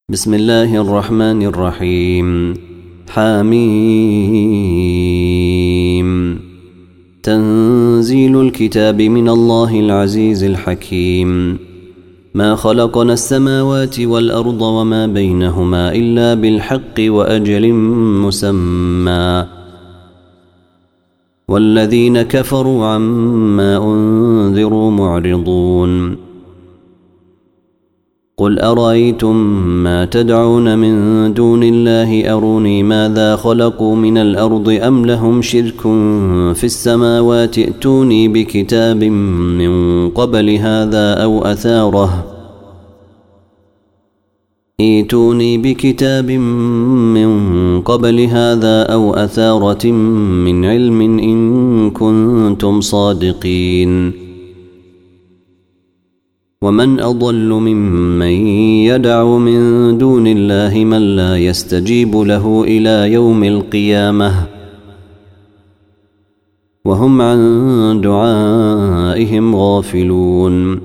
بسم الله الرحمن الرحيم. حميم. تنزيل الكتاب من الله العزيز الحكيم. ما خلقنا السماوات والأرض وما بينهما إلا بالحق وأجل مسمى، والذين كفروا عما أنذروا معرضون. قل أرأيتم ما تدعون من دون الله أروني ماذا خلقوا من الأرض أم لهم شرك في السماوات ائتوني بكتاب من قبل هذا أو أثارة من علم إن كنتم صادقين. ومن أضل ممن يدعو من دون الله من لا يستجيب له إلى يوم القيامة وهم عن دعائهم غافلون.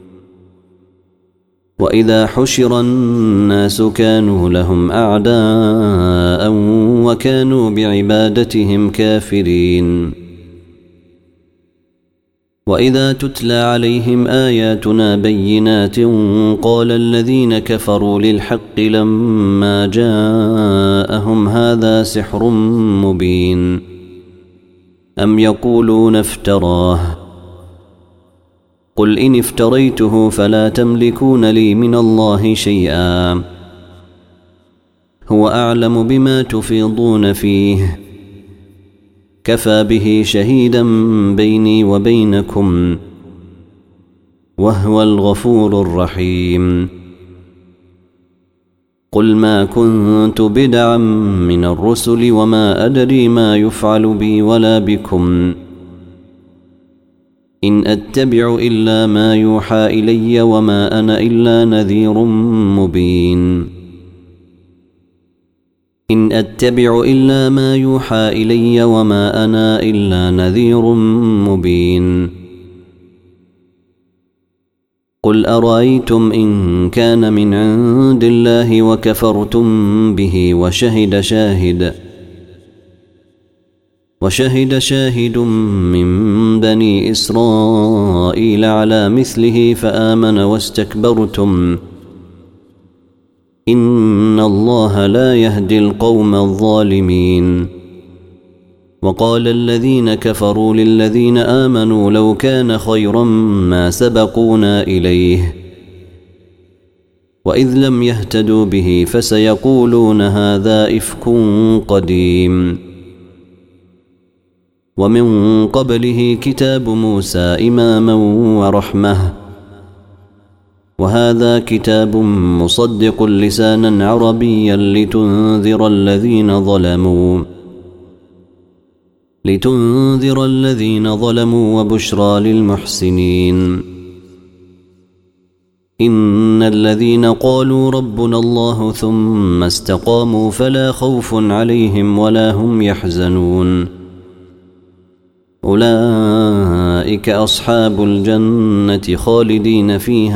وإذا حشر الناس كانوا لهم أعداء وكانوا بعبادتهم كافرين. وإذا تتلى عليهم آياتنا بينات قال الذين كفروا للحق لما جاءهم هذا سحر مبين أم يقولون افتراه قل إن افتريته فلا تملكون لي من الله شيئا هو أعلم بما تفيضون فيه كفى به شهيدا بيني وبينكم وهو الغفور الرحيم. قل ما كنت بدعا من الرسل وما أدري ما يفعل بي ولا بكم إن أتبع إلا ما يوحى إلي وما أنا إلا نذير مبين. إن أتبع إلا ما يوحى إلي وما أنا إلا نذير مبين. قل أرأيتم إن كان من عند الله وكفرتم به وشهد شاهد من بني إسرائيل على مثله فآمن واستكبرتم إن الله لا يهدي القوم الظالمين. وقال الذين كفروا للذين آمنوا لو كان خيرا ما سبقونا إليه وإذ لم يهتدوا به فسيقولون هذا إفك قديم. ومن قبله كتاب موسى إماما ورحمة وهذا كتاب مصدق لسانا عربيا لتنذر الذين ظلموا وبشرى للمحسنين. إن الذين قالوا ربنا الله ثم استقاموا فلا خوف عليهم ولا هم يحزنون أولئك أصحاب الجنة خالدين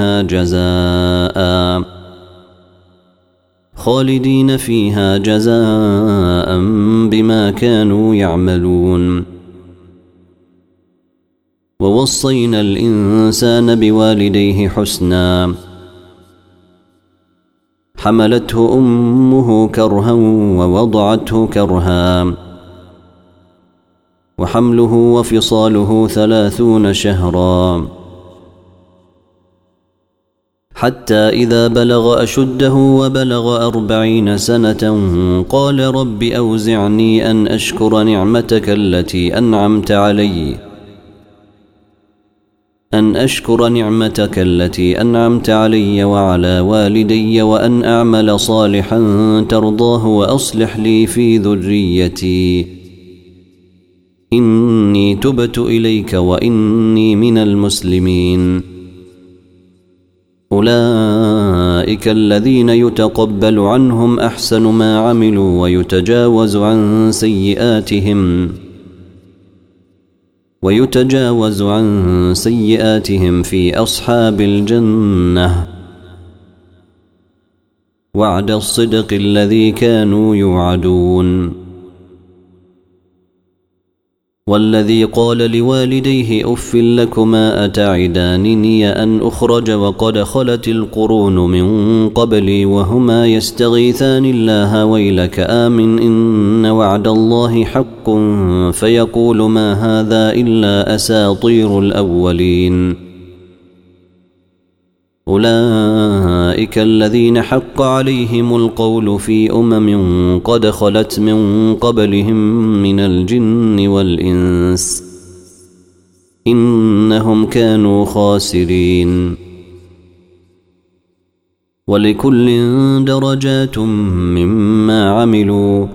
فيها جزاء بما كانوا يعملون. ووصينا الإنسان بوالديه حسنا حملته أمه كرها ووضعته كرها وحمله وفصاله 30 شهرا حتى إذا بلغ أشده وبلغ 40 سنة قال رب أوزعني أن أشكر نعمتك التي أنعمت علي وعلى والدي وأن أعمل صالحا ترضاه وأصلح لي في ذريتي إني تبت إليك وإني من المسلمين. أولئك الذين يتقبل عنهم أحسن ما عملوا ويتجاوز عن سيئاتهم في أصحاب الجنة وعد الصدق الذي كانوا يوعدون. والذي قال لوالديه أف لكما أتعدانني أن أخرج وقد خلت القرون من قبلي وهما يستغيثان الله ويلك آمن إن وعد الله حق فيقول ما هذا إلا أساطير الأولين. أولئك الذين حق عليهم القول في قد خلت من قبلهم من الجن والإنس إنهم كانوا خاسرين. ولكل درجات مما عملوا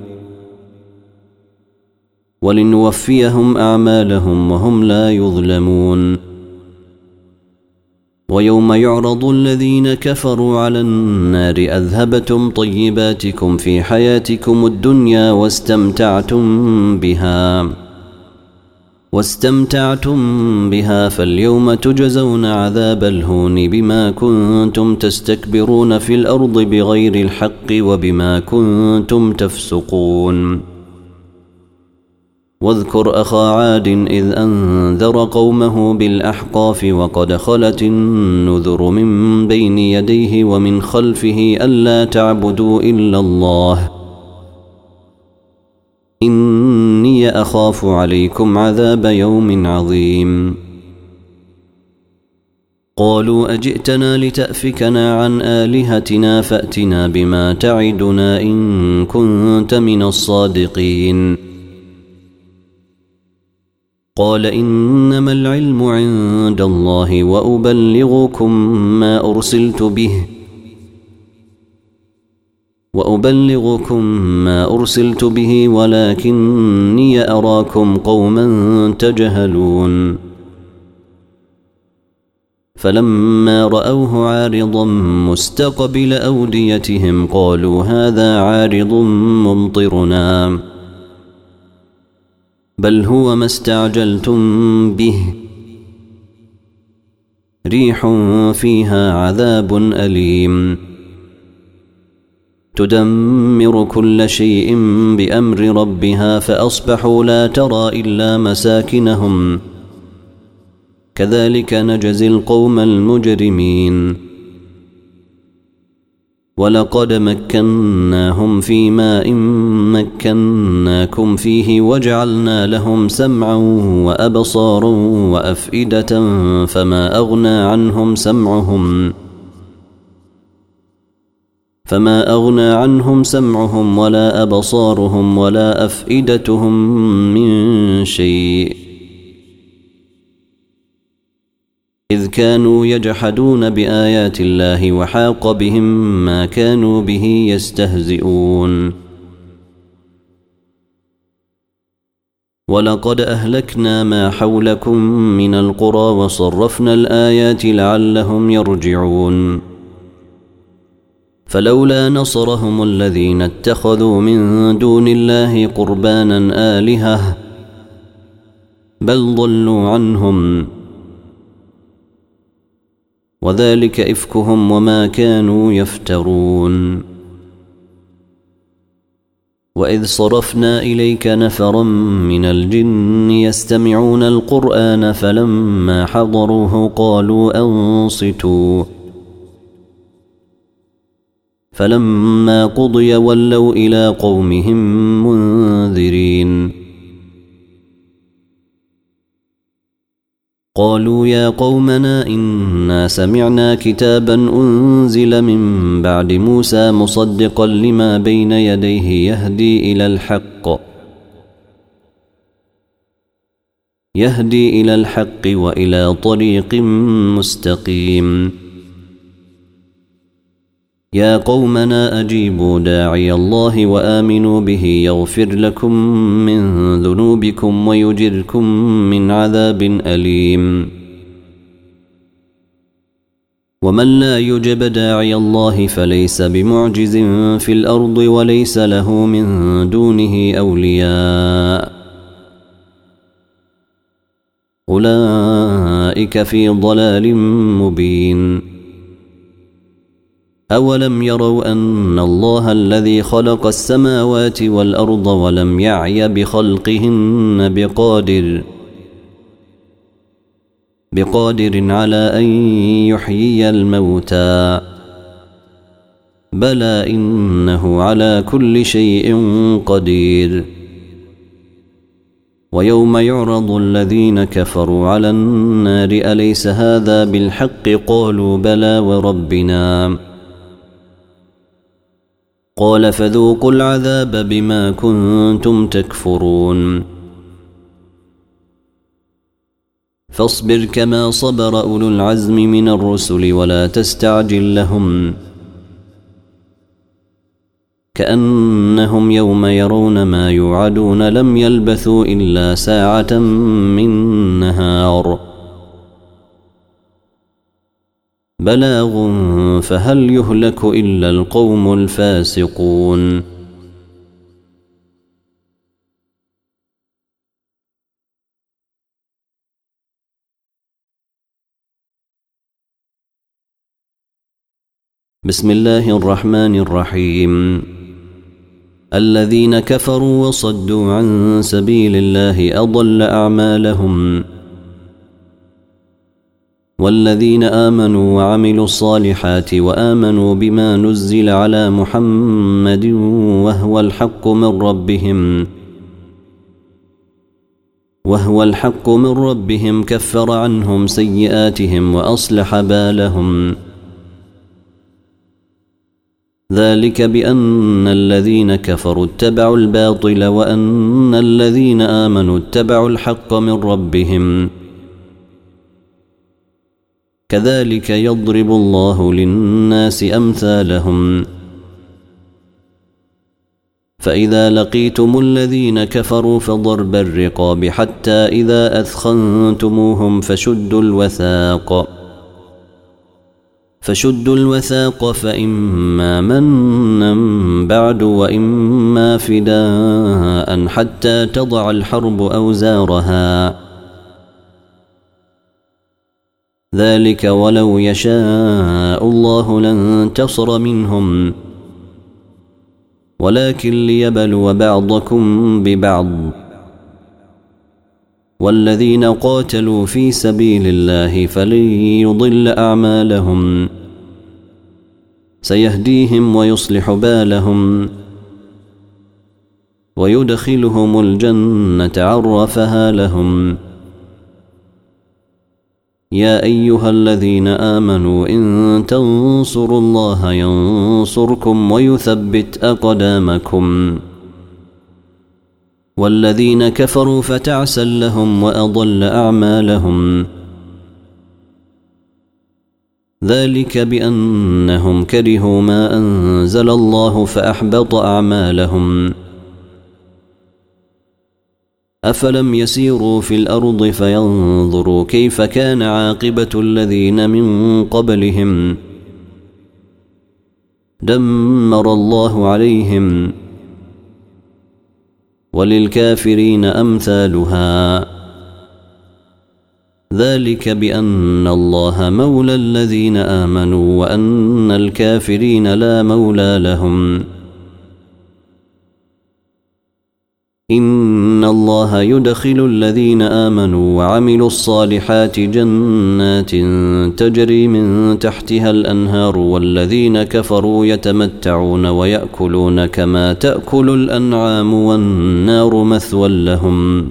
ولنوفيهم أعمالهم وهم لا يظلمون. ويوم يعرض الذين كفروا على النار أذهبتم طيباتكم في حياتكم الدنيا واستمتعتم بها فاليوم تجزون عذاب الهون بما كنتم تستكبرون في الأرض بغير الحق وبما كنتم تفسقون. واذكر أخا عاد إذ أنذر قومه بالأحقاف وقد خلت النذر من بين يديه ومن خلفه ألا تعبدوا إلا الله إني أخاف عليكم عذاب يوم عظيم. قالوا أجئتنا لتأفكنا عن آلهتنا فأتنا بما تعدنا إن كنت من الصادقين. قال إنما العلم عند الله وأبلغكم ما أرسلت به ولكني أراكم قوما تجهلون. فلما رأوه عارضا مستقبل أوديتهم قالوا هذا عارض ممطرنا بل هو ما استعجلتم به ريح فيها عذاب أليم تدمر كل شيء بأمر ربها فأصبحوا لا ترى إلا مساكنهم كذلك نجزي القوم المجرمين. ولقد مكناهم في ماء مكناكم فيه وجعلنا لهم سمعا وأبصارا وأفئدة فما أغنى عنهم سمعهم ولا أبصارهم ولا أفئدتهم من شيء إذ كانوا يجحدون بآيات الله وحاق بهم ما كانوا به يستهزئون. ولقد أهلكنا ما حولكم من القرى وصرفنا الآيات لعلهم يرجعون. فلولا نصرهم الذين اتخذوا من دون الله قربانا آلهة بل ضلوا عنهم وذلك إفكهم وما كانوا يفترون. وإذ صرفنا إليك نفرا من الجن يستمعون القرآن فلما حضروه قالوا أنصتوا فلما قضي ولوا إلى قومهم منذرين. قالوا يا قومنا إنا سمعنا كتابا أنزل من بعد موسى مصدقا لما بين يديه يهدي إلى الحق وإلى طريق مستقيم. يا قومنا أجيبوا داعي الله وآمنوا به يغفر لكم من ذنوبكم ويجركم من عذاب أليم. ومن لا يجب داعي الله فليس بمعجز في الأرض وليس له من دونه أولياء أولئك في ضلال مبين. أولم يروا أن الله الذي خلق السماوات والأرض ولم يعي بخلقهن بقادر على أن يحيي الموتى بلى إنه على كل شيء قدير. ويوم يعرض الذين كفروا على النار أليس هذا بالحق قالوا بلى وربنا قال فذوقوا العذاب بما كنتم تكفرون. فاصبر كما صبر أولو العزم من الرسل ولا تستعجل لهم كأنهم يوم يرون ما يوعدون لم يلبثوا إلا ساعة من نهار بلاغ فهل يهلك إلا القوم الفاسقون. بسم الله الرحمن الرحيم. الذين كفروا وصدوا عن سبيل الله أضل أعمالهم والذين آمنوا وعملوا الصالحات وآمنوا بما نزل على محمد وهو الحق من ربهم كفر عنهم سيئاتهم وأصلح بالهم ذلك بأن الذين كفروا اتبعوا الباطل وأن الذين آمنوا اتبعوا الحق من ربهم كذلك يضرب الله للناس أمثالهم. فإذا لقيتم الذين كفروا فضرب الرقاب حتى إذا أثخنتموهم فشدوا الوثاق فإما منا بعد وإما فداء حتى تضع الحرب أوزارها ذلك ولو يشاء الله لانتصر منهم ولكن ليبلو بعضكم ببعض والذين قاتلوا في سبيل الله فلن يضل أعمالهم سيهديهم ويصلح بالهم ويدخلهم الجنة عرفها لهم. يا أيها الذين آمنوا إن تنصروا الله ينصركم ويثبت أقدامكم والذين كفروا فتعسا لهم وأضل أعمالهم ذلك بأنهم كرهوا ما أنزل الله فأحبط أعمالهم. أفلم يسيروا في الأرض فينظروا كيف كان عاقبة الذين من قبلهم دمر الله عليهم وللكافرين أمثالها ذلك بأن الله مولى الذين آمنوا وأن الكافرين لا مولى لهم. إن الله يدخل الذين آمنوا وعملوا الصالحات جنات تجري من تحتها الأنهار والذين كفروا يتمتعون ويأكلون كما تأكل الأنعام والنار مثوى لهم.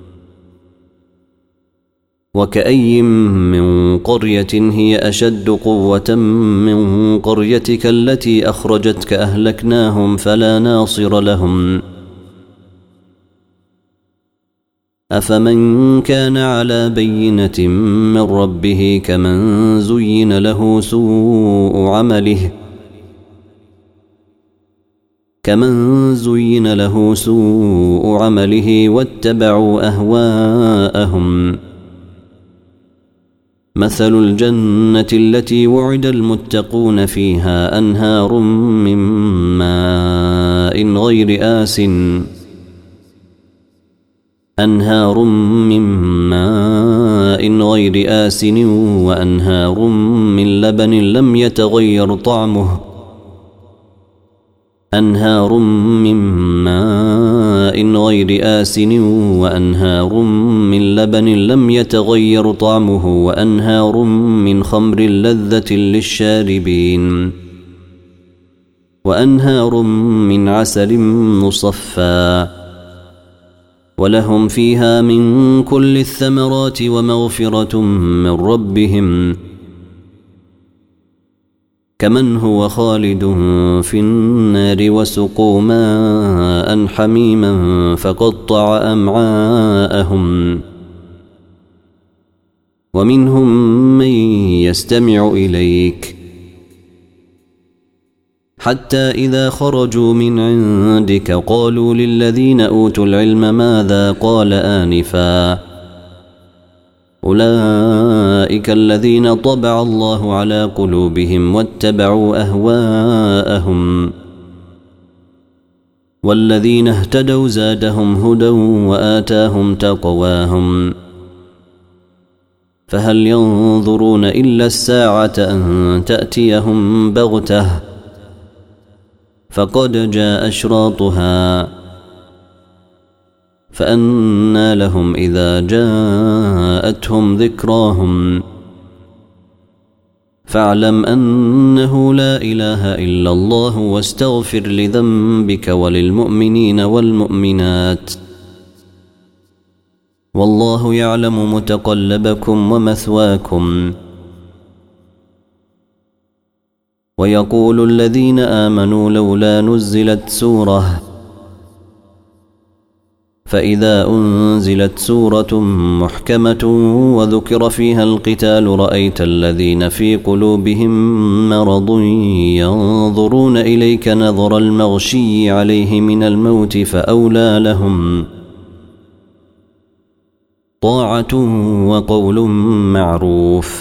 وكأي من قرية هي أشد قوة من قريتك التي أخرجتك أهلكناهم فلا ناصر لهم. أفمن كان على بينة من ربه كمن زين له سوء عمله واتبعوا أهواءهم. مثل الجنة التي وعد المتقون فيها أنهار من ماء غير آسن وأنهار من لبن لم يتغير طعمه أنهار من ماء غير آسن وأنهار من لبن لم يتغير طعمه وأنهار من خمر لذة للشاربين وأنهار من عسل مصفى ولهم فيها من كل الثمرات ومغفرة من ربهم كمن هو خالد في النار وسقوا ماء حميما فقطع أمعاءهم ومنهم من يستمع إليك حتى إذا خرجوا من عندك قالوا للذين أوتوا العلم ماذا قال آنفا أولئك الذين طبع الله على قلوبهم واتبعوا أهواءهم والذين اهتدوا زادهم هدى وآتاهم تقواهم فهل ينظرون إلا الساعة أن تأتيهم بغتة فقد جاء أشراطها فأنى لهم إذا جاءتهم ذكراهم فاعلم أنه لا إله إلا الله واستغفر لذنبك وللمؤمنين والمؤمنات والله يعلم متقلبكم ومثواكم ويقول الذين آمنوا لولا نزلت سورة فإذا أنزلت سورة محكمة وذكر فيها القتال رأيت الذين في قلوبهم مرض ينظرون إليك نظر المغشي عليه من الموت فأولى لهم طاعة وقول معروف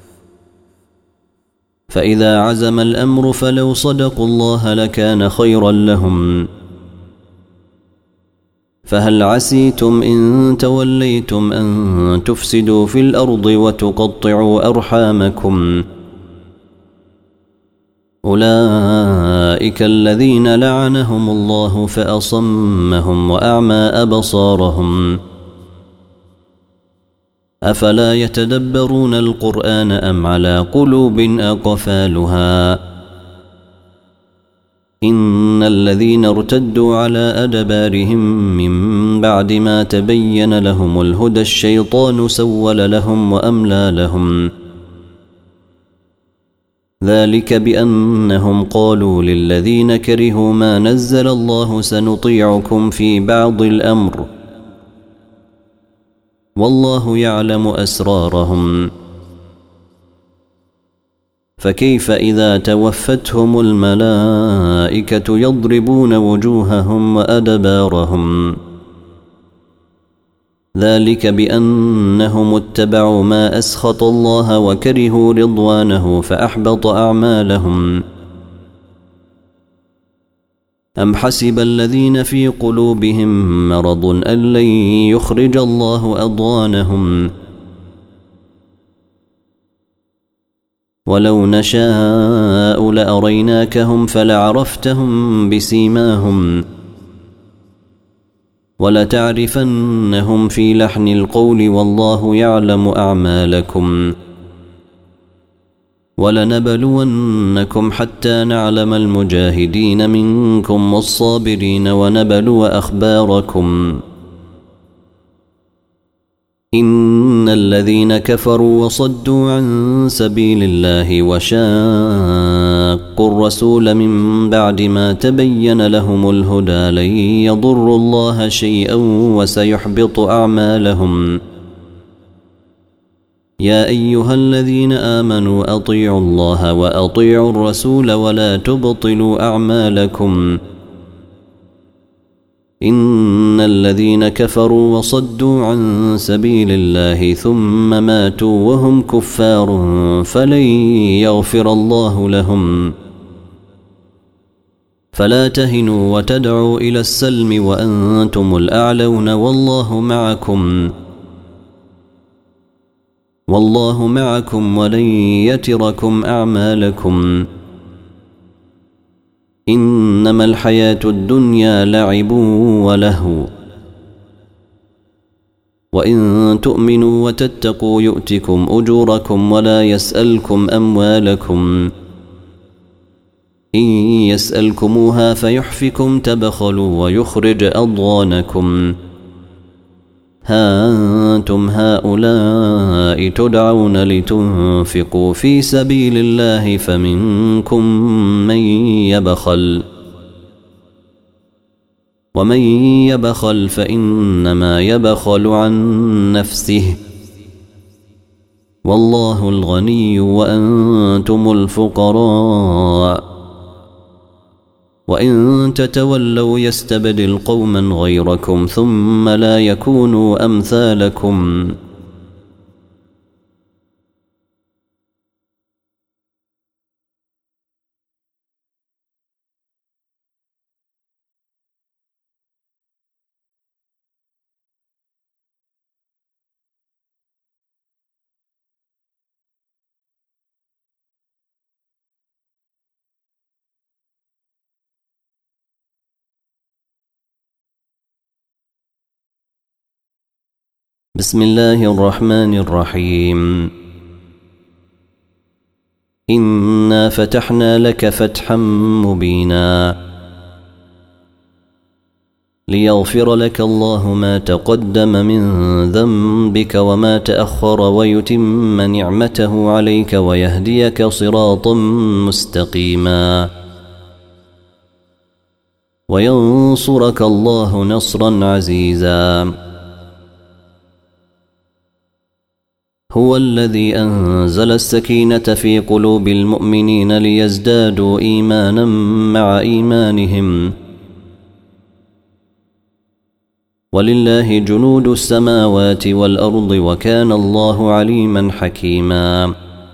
فإذا عزم الأمر فلو صدقوا الله لكان خيرا لهم فهل عسيتم إن توليتم أن تفسدوا في الأرض وتقطعوا أرحامكم أولئك الذين لعنهم الله فأصمهم وأعمى أبصارهم أفلا يتدبرون القرآن أم على قلوب أقفالها إن الذين ارتدوا على أدبارهم من بعد ما تبين لهم الهدى الشيطان سول لهم وأملى لهم ذلك بأنهم قالوا للذين كرهوا ما نزل الله سنطيعكم في بعض الأمر والله يعلم أسرارهم فكيف إذا توفتهم الملائكة يضربون وجوههم وأدبارهم ذلك بأنهم اتبعوا ما أسخط الله وكرهوا رضوانه فأحبط أعمالهم أم حسب الذين في قلوبهم مرض أن لن يخرج الله أضغانهم ولو نشاء لأريناكهم فلعرفتهم بسيماهم ولتعرفنهم في لحن القول والله يعلم أعمالكم ولنبلونكم حتى نعلم المجاهدين منكم والصابرين ونبلو أخباركم إن الذين كفروا وصدوا عن سبيل الله وشاقوا الرسول من بعد ما تبين لهم الهدى لن يضروا الله شيئا وسيحبط أعمالهم يا أيها الذين آمنوا أطيعوا الله وأطيعوا الرسول ولا تبطلوا أعمالكم إن الذين كفروا وصدوا عن سبيل الله ثم ماتوا وهم كفار فلن يغفر الله لهم فلا تهنوا وتدعوا إلى السلم وأنتم الأعلون والله معكم ولن يتركم أعمالكم إنما الحياة الدنيا لعب ولهو وإن تؤمنوا وتتقوا يؤتكم أجوركم ولا يسألكم أموالكم إن يسألكموها فيحفكم تبخلوا ويخرج أضغانكم ها أنتم هؤلاء تدعون لتنفقوا في سبيل الله فمنكم من يبخل ومن يبخل فإنما يبخل عن نفسه والله الغني وأنتم الفقراء وإن تتولوا يستبدل قوما غيركم ثم لا يكونوا أمثالكم بسم الله الرحمن الرحيم إنا فتحنا لك فتحا مبينا ليغفر لك الله ما تقدم من ذنبك وما تأخر ويتم نعمته عليك ويهديك صراطا مستقيما وينصرك الله نصرا عزيزا هو الذي أنزل السكينة في قلوب المؤمنين ليزدادوا إيمانا مع إيمانهم ولله جنود السماوات والأرض وكان الله عليما حكيما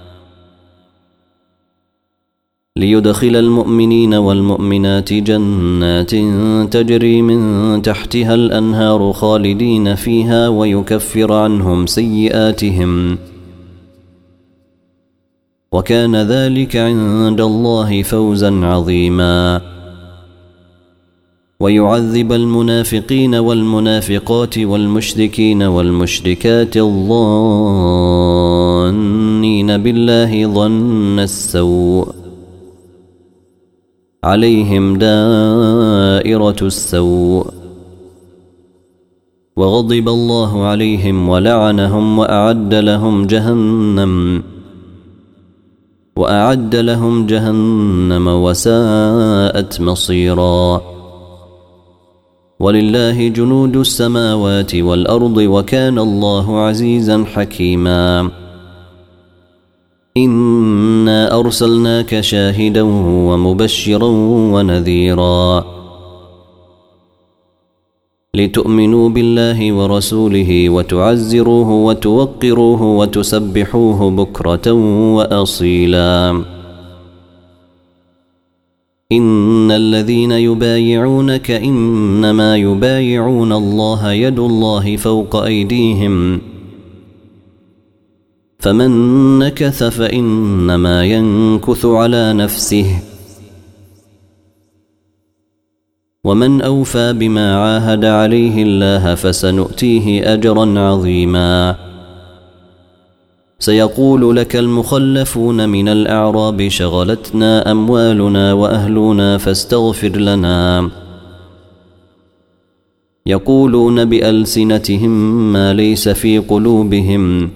ليدخل المؤمنين والمؤمنات جنات تجري من تحتها الأنهار خالدين فيها ويكفر عنهم سيئاتهم وكان ذلك عند الله فوزا عظيما ويعذب المنافقين والمنافقات والمشركين والمشركات الظانين بالله ظن السوء عليهم دائرة السوء وغضب الله عليهم ولعنهم وأعد لهم جهنم وساءت مصيرا ولله جنود السماوات والأرض وكان الله عزيزا حكيما إنا أرسلناك شاهدا ومبشرا ونذيرا لتؤمنوا بالله ورسوله وتعزروه وتوقروه وتسبحوه بكرة وأصيلا إن الذين يبايعونك إنما يبايعون الله يد الله فوق أيديهم فمن نكث فإنما ينكث على نفسه ومن أوفى بما عاهد عليه الله فسنؤتيه أجرا عظيما سيقول لك المخلفون من الأعراب شغلتنا أموالنا وأهلنا فاستغفر لنا يقولون بألسنتهم ما ليس في قلوبهم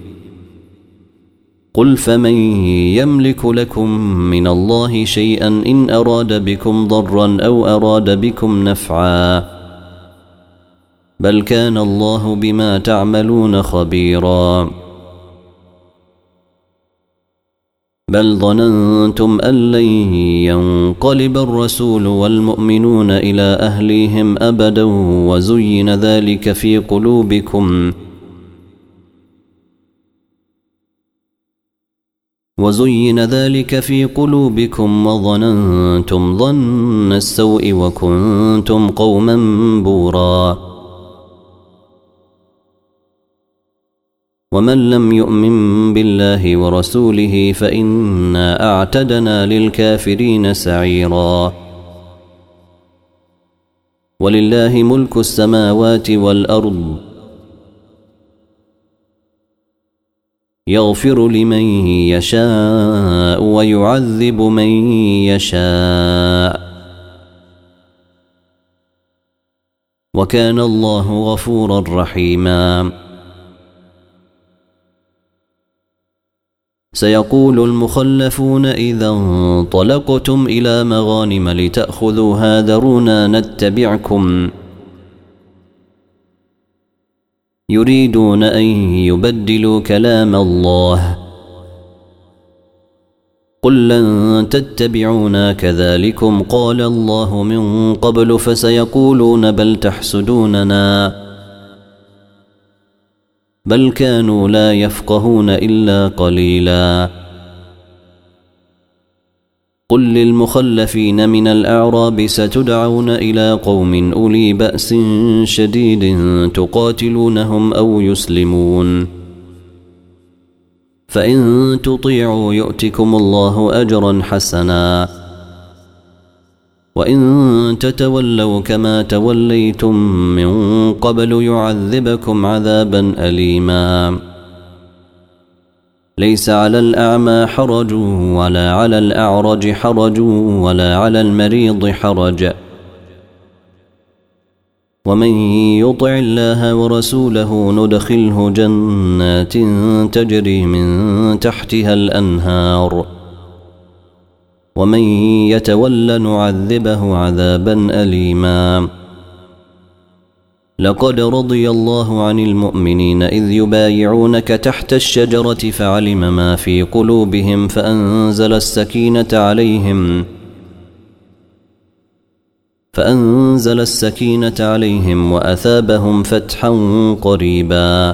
قل فمن يملك لكم من الله شيئا إن أراد بكم ضرا أو أراد بكم نفعا بل كان الله بما تعملون خبيرا بل ظننتم أن لن ينقلب الرسول والمؤمنون إلى أهليهم أبدا وزين ذلك في قلوبكم وظننتم ظن السوء وكنتم قوما بورا ومن لم يؤمن بالله ورسوله فإنا أعتدنا للكافرين سعيرا ولله ملك السماوات والأرض يغفر لمن يشاء ويعذب من يشاء وكان الله غفورا رحيما. سيقول المخلفون إذا انطلقتم إلى مغانم لتأخذوها ذرونا نتبعكم يريدون أن يبدلوا كلام الله قل لن تتبعونا كذلكم قال الله من قبل فسيقولون بل تحسدوننا بل كانوا لا يفقهون إلا قليلا. قل للمخلفين من الأعراب ستدعون إلى قوم أولي بأس شديد تقاتلونهم أو يسلمون فإن تطيعوا يؤتكم الله أجرا حسنا وإن تتولوا كما توليتم من قبل يعذبكم عذابا أليما. ليس على الأعمى حرج ولا على الأعرج حرج ولا على المريض حرج ومن يطع الله ورسوله ندخله جنات تجري من تحتها الأنهار ومن يتول نعذبه عذابا أليما. لقد رضي الله عن المؤمنين إذ يبايعونك تحت الشجرة فعلم ما في قلوبهم فأنزل السكينة عليهم وأثابهم فتحا قريبا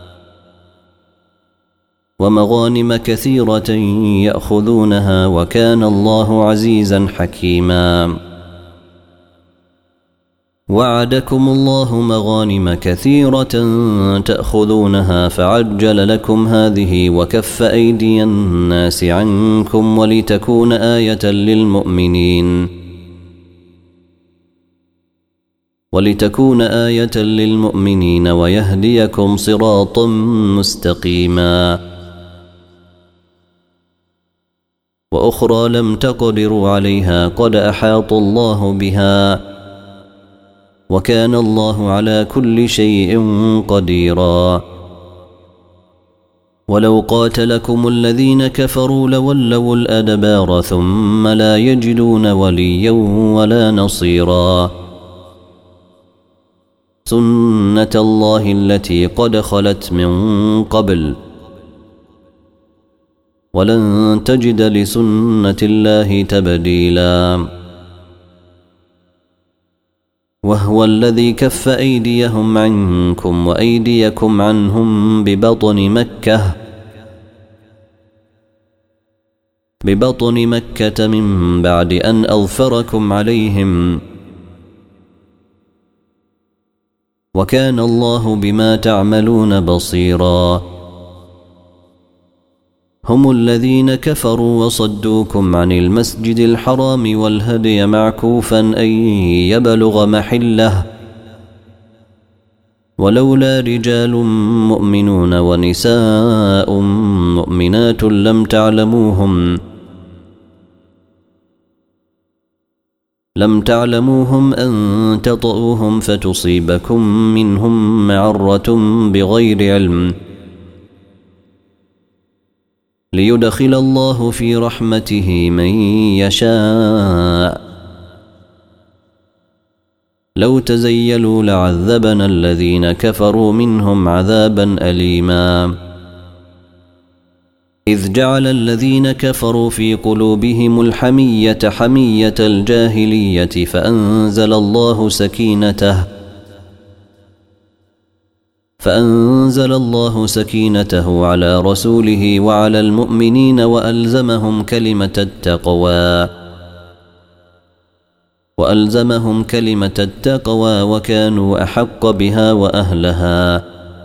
ومغانم كثيرة يأخذونها وكان الله عزيزا حكيما. وعدكم الله مغانم كثيرة تأخذونها فعجل لكم هذه وكف أيدي الناس عنكم ولتكون آية للمؤمنين ويهديكم صراطا مستقيما. وأخرى لم تقدروا عليها قد أحاط الله بها وكان الله على كل شيء قديرا. ولو قاتلكم الذين كفروا لولوا الأدبار ثم لا يجدون وليا ولا نصيرا. سنة الله التي قد خلت من قبل ولن تجد لسنة الله تبديلا. وهو الذي كف أيديهم عنكم وأيديكم عنهم ببطن مكة من بعد أن أظفركم عليهم وكان الله بما تعملون بصيرا. هم الذين كفروا وصدوكم عن المسجد الحرام والهدي معكوفا أن يبلغ محله ولولا رجال مؤمنون ونساء مؤمنات لم تعلموهم أن تطؤوهم فتصيبكم منهم معرة بغير علم ليدخل الله في رحمته من يشاء لو تزيلوا لعذبنا الذين كفروا منهم عذابا أليما. إذ جعل الذين كفروا في قلوبهم الحمية حمية الجاهلية فأنزل الله سكينته على رسوله وعلى المؤمنين وألزمهم كلمة التقوى وكانوا أحق بها وأهلها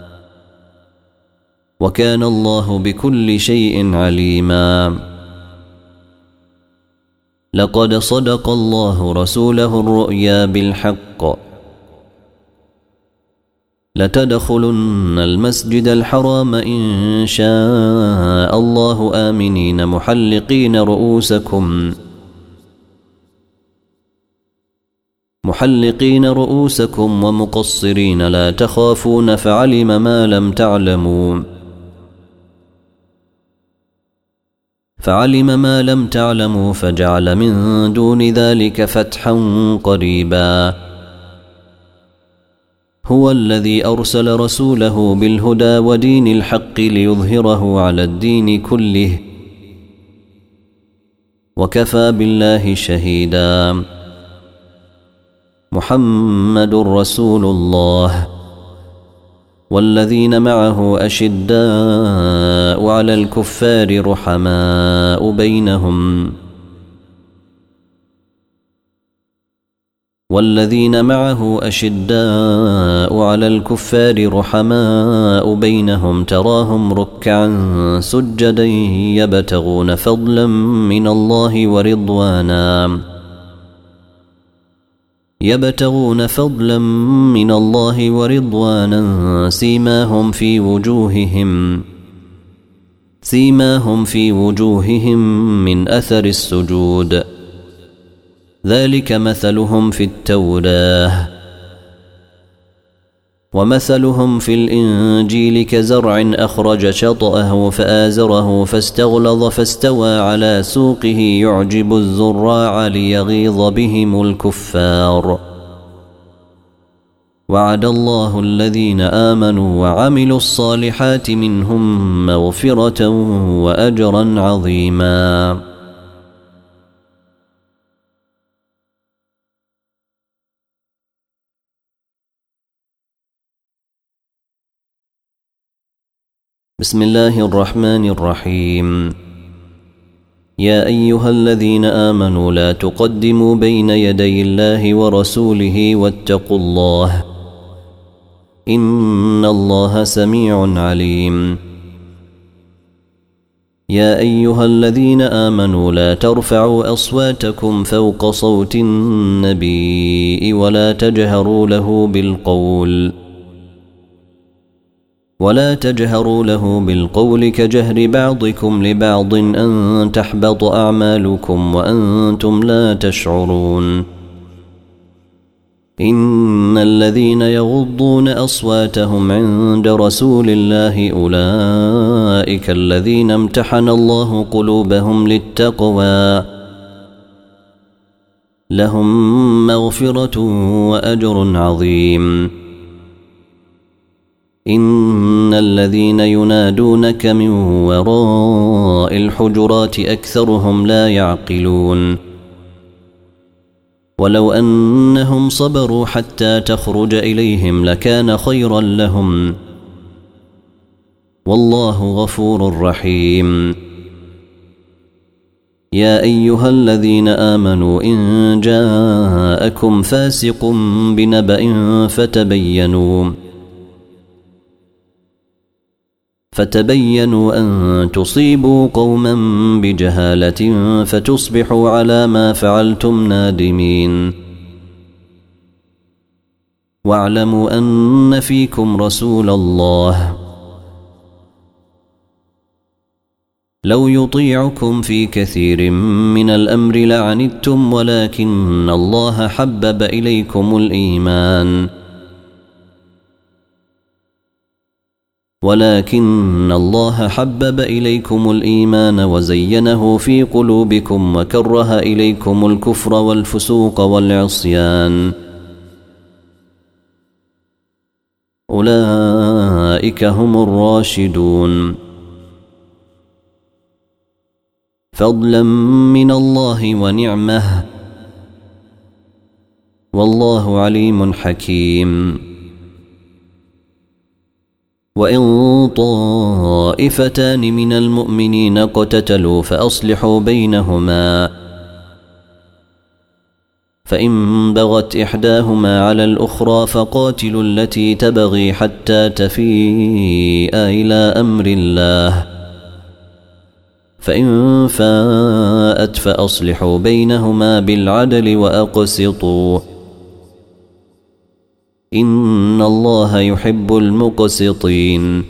وكان الله بكل شيء عليما. لقد صدق الله رسوله الرؤيا بالحق لتدخلن المسجد الحرام إن شاء الله آمنين محلقين رؤوسكم ومقصرين لا تخافون فعلم ما لم تعلموا فجعل من دون ذلك فتحا قريبا هو الذي أرسل رسوله بالهدى ودين الحق ليظهره على الدين كله وكفى بالله شهيدا محمد رسول الله والذين معه أشداء على الكفار رحماء بينهم تراهم ركعا سجدا يبتغون فضلا من الله ورضوانا سيماهم في وجوههم من أثر السجود ذلك مثلهم في التوراة ومثلهم في الإنجيل كزرع أخرج شطأه فآزره فاستغلظ فاستوى على سوقه يعجب الزراع ليغيظ بهم الكفار وعد الله الذين آمنوا وعملوا الصالحات منهم مغفرة وأجرا عظيما بسم الله الرحمن الرحيم يا أيها الذين آمنوا لا تقدموا بين يدي الله ورسوله واتقوا الله إن الله سميع عليم يا أيها الذين آمنوا لا ترفعوا أصواتكم فوق صوت النبي ولا تجهروا له بالقول كجهر بعضكم لبعض أن تحبط أعمالكم وأنتم لا تشعرون إن الذين يغضون أصواتهم عند رسول الله أولئك الذين امتحن الله قلوبهم للتقوى لهم مغفرة وأجر عظيم إن الذين ينادونك من وراء الحجرات أكثرهم لا يعقلون ولو أنهم صبروا حتى تخرج إليهم لكان خيرا لهم والله غفور رحيم يا أيها الذين آمنوا إن جاءكم فاسق بنبأ فتبينوا أن تصيبوا قوما بجهالة فتصبحوا على ما فعلتم نادمين واعلموا أن فيكم رسول الله لو يطيعكم في كثير من الأمر لعنتم ولكن الله حبب إليكم الإيمان وزينه في قلوبكم وكره إليكم الكفر والفسوق والعصيان أولئك هم الراشدون فضلا من الله ونعمه والله عليم حكيم وإن طائفتان من المؤمنين اقتتلوا فأصلحوا بينهما فإن بغت إحداهما على الأخرى فقاتلوا التي تبغي حتى تفيء إلى أمر الله فإن فاءت فأصلحوا بينهما بالعدل وأقسطوا إن الله يحب المقسطين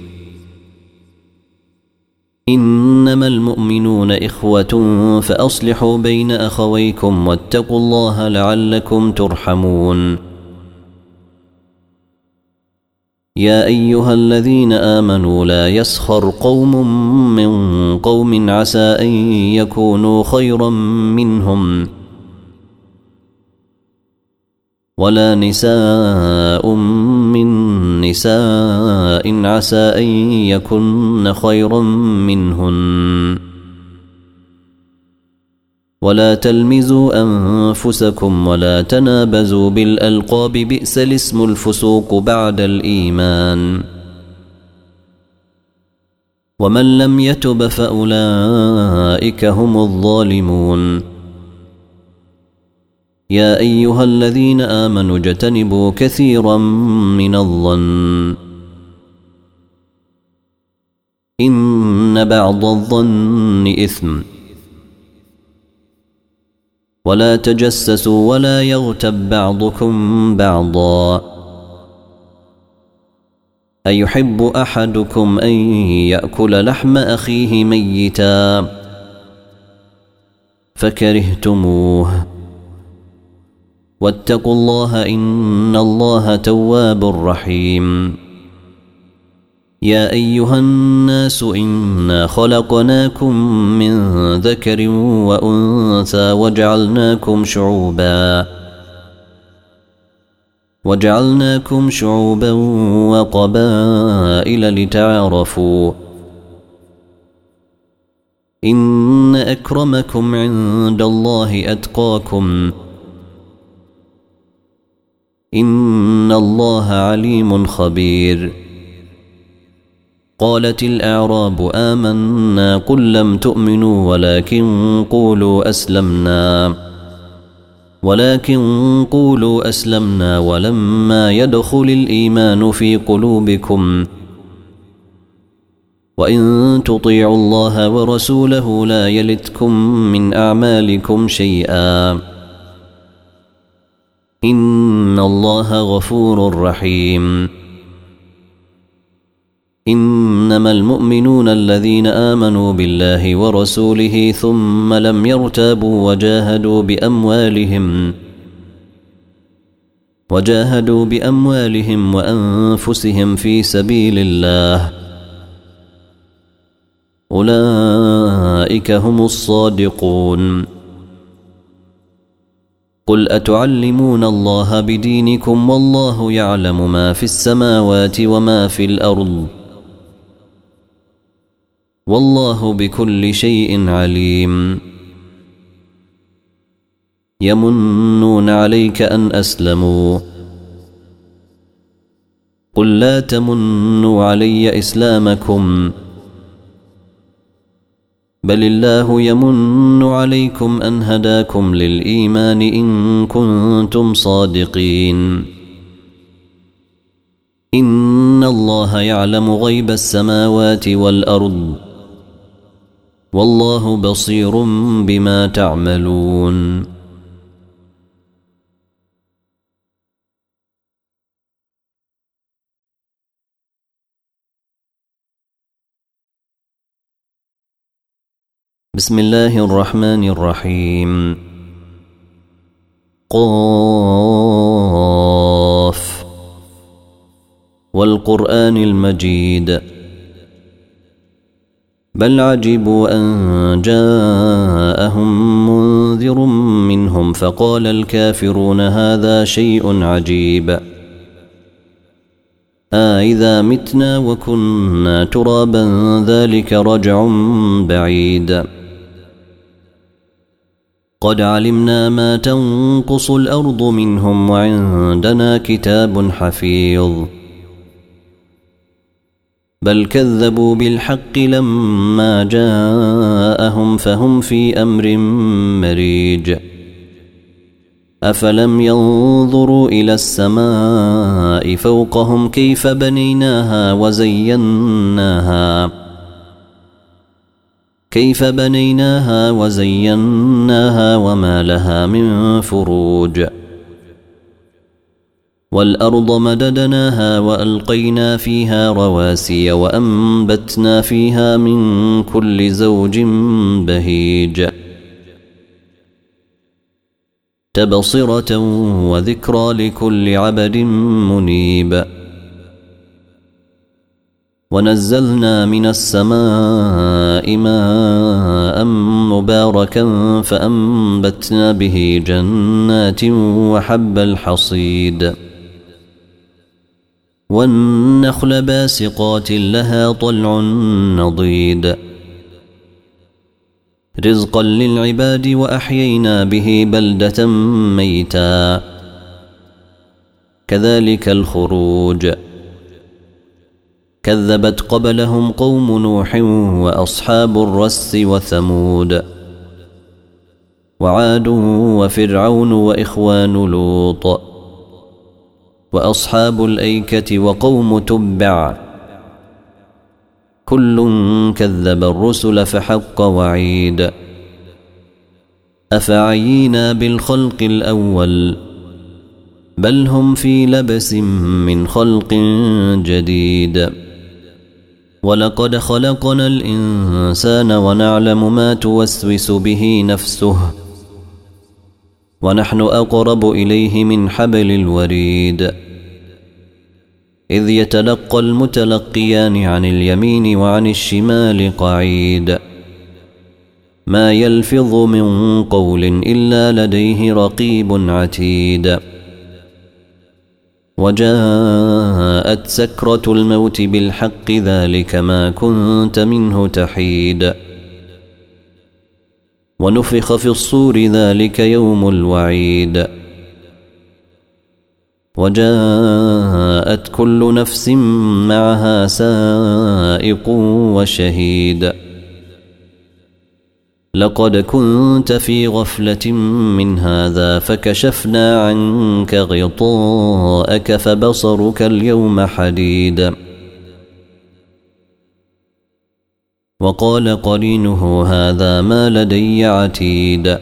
إنما المؤمنون إخوة فأصلحوا بين أخويكم واتقوا الله لعلكم ترحمون يا أيها الذين آمنوا لا يسخر قوم من قوم عسى أن يكونوا خيرا منهم ولا نساء من نساء عسى أن يكن خيرا منهن ولا تلمزوا أنفسكم ولا تنابزوا بالألقاب بئس الاسم الفسوق بعد الإيمان ومن لم يتب فأولئك هم الظالمون يا أيها الذين آمنوا اجتنبوا كثيرا من الظن إن بعض الظن إثم ولا تجسسوا ولا يغتب بعضكم بعضا أيحب أحدكم أن يأكل لحم أخيه ميتا فكرهتموه واتقوا الله إن الله تواب رحيم يا أيها الناس إنا خلقناكم من ذكر وأنثى وجعلناكم شعوبا وقبائل لتعارفوا إن أكرمكم عند الله أتقاكم إن الله عليم خبير قالت الأعراب آمنا قل لم تؤمنوا ولكن قولوا أسلمنا ولما يدخل الإيمان في قلوبكم وإن تطيعوا الله ورسوله لا يلتكم من أعمالكم شيئا إن الله غفور رحيم إنما المؤمنون الذين آمنوا بالله ورسوله ثم لم يرتابوا وجاهدوا بأموالهم وأنفسهم في سبيل الله أولئك هم الصادقون قل أتعلمون الله بدينكم والله يعلم ما في السماوات وما في الأرض والله بكل شيء عليم يمنون عليك أن أسلموا قل لا تمنوا علي إسلامكم بل الله يمن عليكم أن هداكم للإيمان إن كنتم صادقين إن الله يعلم غيب السماوات والأرض والله بصير بما تعملون بسم الله الرحمن الرحيم قاف والقرآن المجيد بل عجبوا أن جاءهم منذر منهم فقال الكافرون هذا شيء عجيب إذا متنا وكنا ترابا ذلك رجع بعيد قد علمنا ما تنقص الأرض منهم وعندنا كتاب حفيظ بل كذبوا بالحق لما جاءهم فهم في أمر مريج أفلم ينظروا إلى السماء فوقهم كيف بنيناها كيف بنيناها وزيناها وما لها من فروج والأرض مددناها وألقينا فيها رواسي وأنبتنا فيها من كل زوج بهيج تبصرة وذكرى لكل عبد منيب ونزلنا من السماء ماء مباركا فأنبتنا به جنات وحب الحصيد والنخل باسقات لها طلع نضيد رزقا للعباد وأحيينا به بلدة ميتا كذلك الخروج كذبت قبلهم قوم نوح وأصحاب الرس وثمود وعاد وفرعون وإخوان لوط وأصحاب الأيكة وقوم تبع كل كذب الرسل فحق وعيد أفعينا بالخلق الأول بل هم في لبس من خلق جديد ولقد خلقنا الإنسان ونعلم ما توسوس به نفسه ونحن أقرب إليه من حبل الوريد إذ يتلقى المتلقيان عن اليمين وعن الشمال قعيد ما يلفظ من قول إلا لديه رقيب عتيد وجاءت سكرة الموت بالحق ذلك ما كنت منه تحيد ونفخ في الصور ذلك يوم الوعيد وجاءت كل نفس معها سائق وشهيد لقد كنت في غفلة من هذا فكشفنا عنك غطاءك فبصرك اليوم حديد وقال قرينه هذا ما لدي عتيد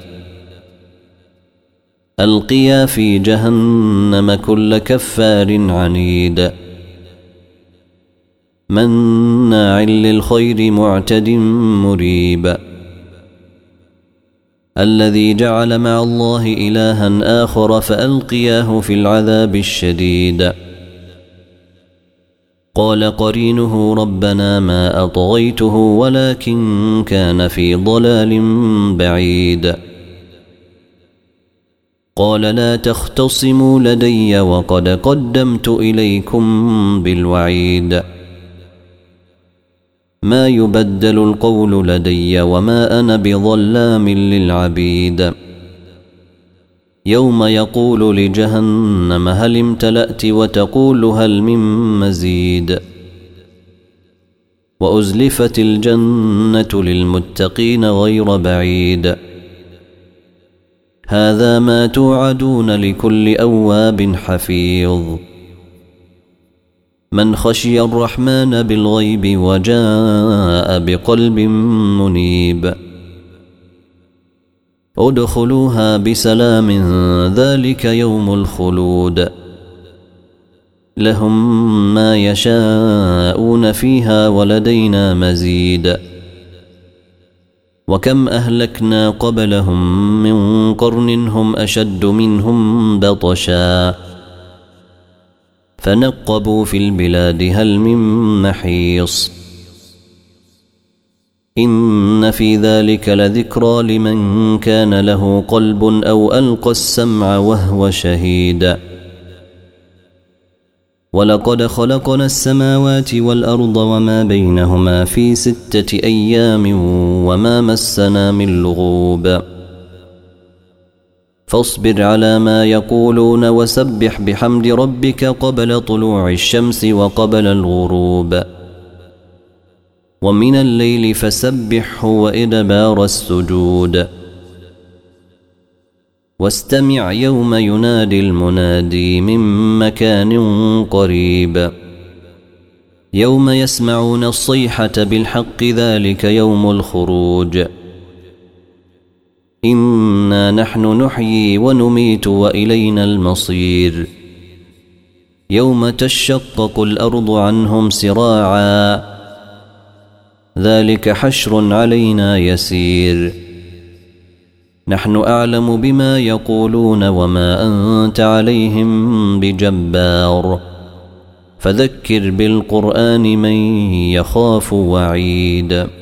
ألقيا في جهنم كل كفار عنيد مناع للخير معتد مريب الذي جعل مع الله إلها آخر فألقياه في العذاب الشديد قال قرينه ربنا ما أطغيته ولكن كان في ضلال بعيد قال لا تختصموا لدي وقد قدمت إليكم بالوعيد ما يبدل القول لدي وما أنا بظلام للعبيد يوم يقول لجهنم هل امتلأت وتقول هل من مزيد وأزلفت الجنة للمتقين غير بعيد هذا ما توعدون لكل أواب حفيظ من خشي الرحمن بالغيب وجاء بقلب منيب ادخلوها بسلام ذلك يوم الخلود لهم ما يشاءون فيها ولدينا مزيد وكم أهلكنا قبلهم من قرن هم أشد منهم بطشا فنقبوا في البلاد هل من محيص إن في ذلك لذكرى لمن كان له قلب أو ألقى السمع وهو شهيد ولقد خلقنا السماوات والأرض وما بينهما في 6 أيام وما مسنا من لغوب فاصبر على ما يقولون وسبح بحمد ربك قبل طلوع الشمس وقبل الغروب ومن الليل فسبحه وإدبار السجود واستمع يوم ينادي المنادي من مكان قريب يوم يسمعون الصيحة بالحق ذلك يوم الخروج إنا نحن نحيي ونميت وإلينا المصير يوم تشقق الأرض عنهم سراعا ذلك حشر علينا يسير نحن أعلم بما يقولون وما أنت عليهم بجبار فذكر بالقرآن من يخاف وعيد